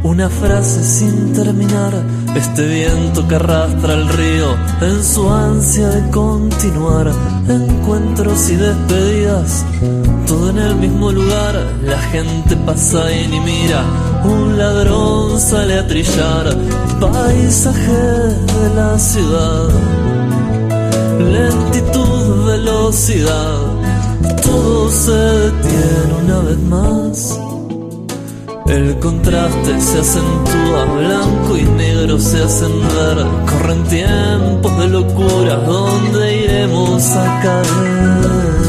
Una frase sin terminar, este viento que arrastra el río en su ansia de continuar. Encuentros y despedidas, todo en el mismo lugar. La gente pasa y ni mira, un ladrón sale a trillar. Paisaje de la ciudad, lentitud, velocidad, todo se detiene una vez más. El contraste se acentúa, blanco y negro se hacen ver. Corren tiempos de locura, ¿dónde iremos a caer?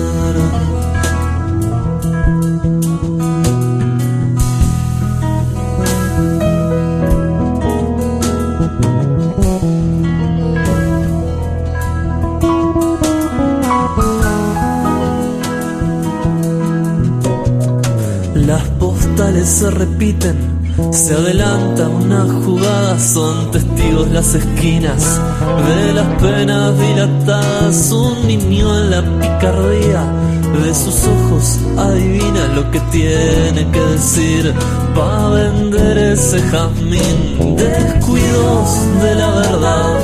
Las postales se repiten, se adelanta una jugada, son testigos las esquinas de las penas dilatadas. Un niño en la picardía de sus ojos adivina lo que tiene que decir pa' vender ese jazmín. Descuidos de la verdad,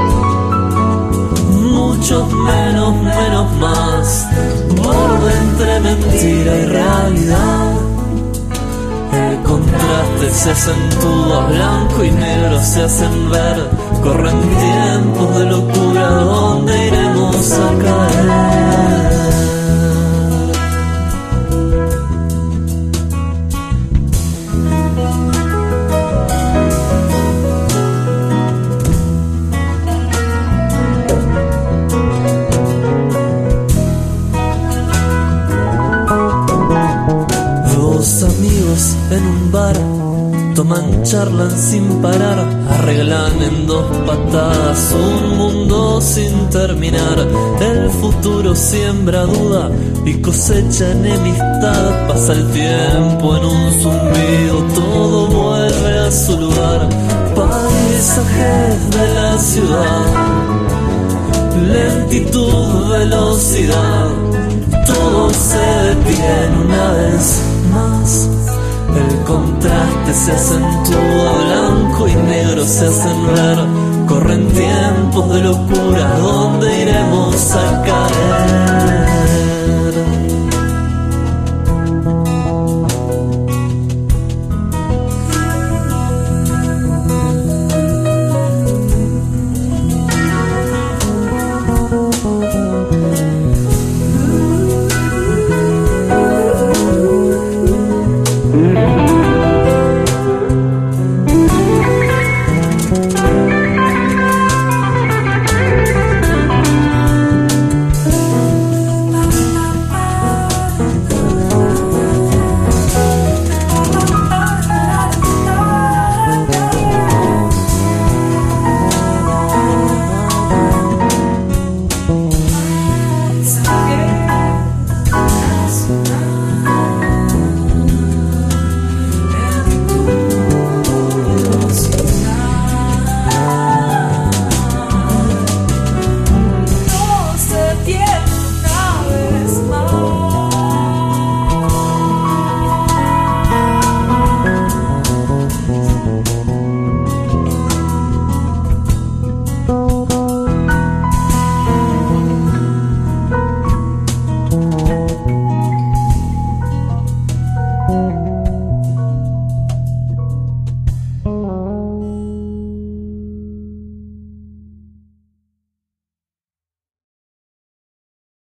muchos menos, menos más, borde entre mentira y realidad. El contraste se acentúa, blanco y negro se hacen ver. Corren tiempos de locura, ¿dónde iremos a caer? Dos amigos en un bar toman, charlan sin parar, arreglan en dos patadas un mundo sin terminar. El futuro siembra duda y cosecha enemistad. Pasa el tiempo en un zumbido, todo vuelve a su lugar. Paisajes de la ciudad, lentitud, velocidad, todo se detiene una vez más. El contraste se acentúa, blanco y negro se hacen ver. Corren tiempos de locura, ¿dónde iremos a caer?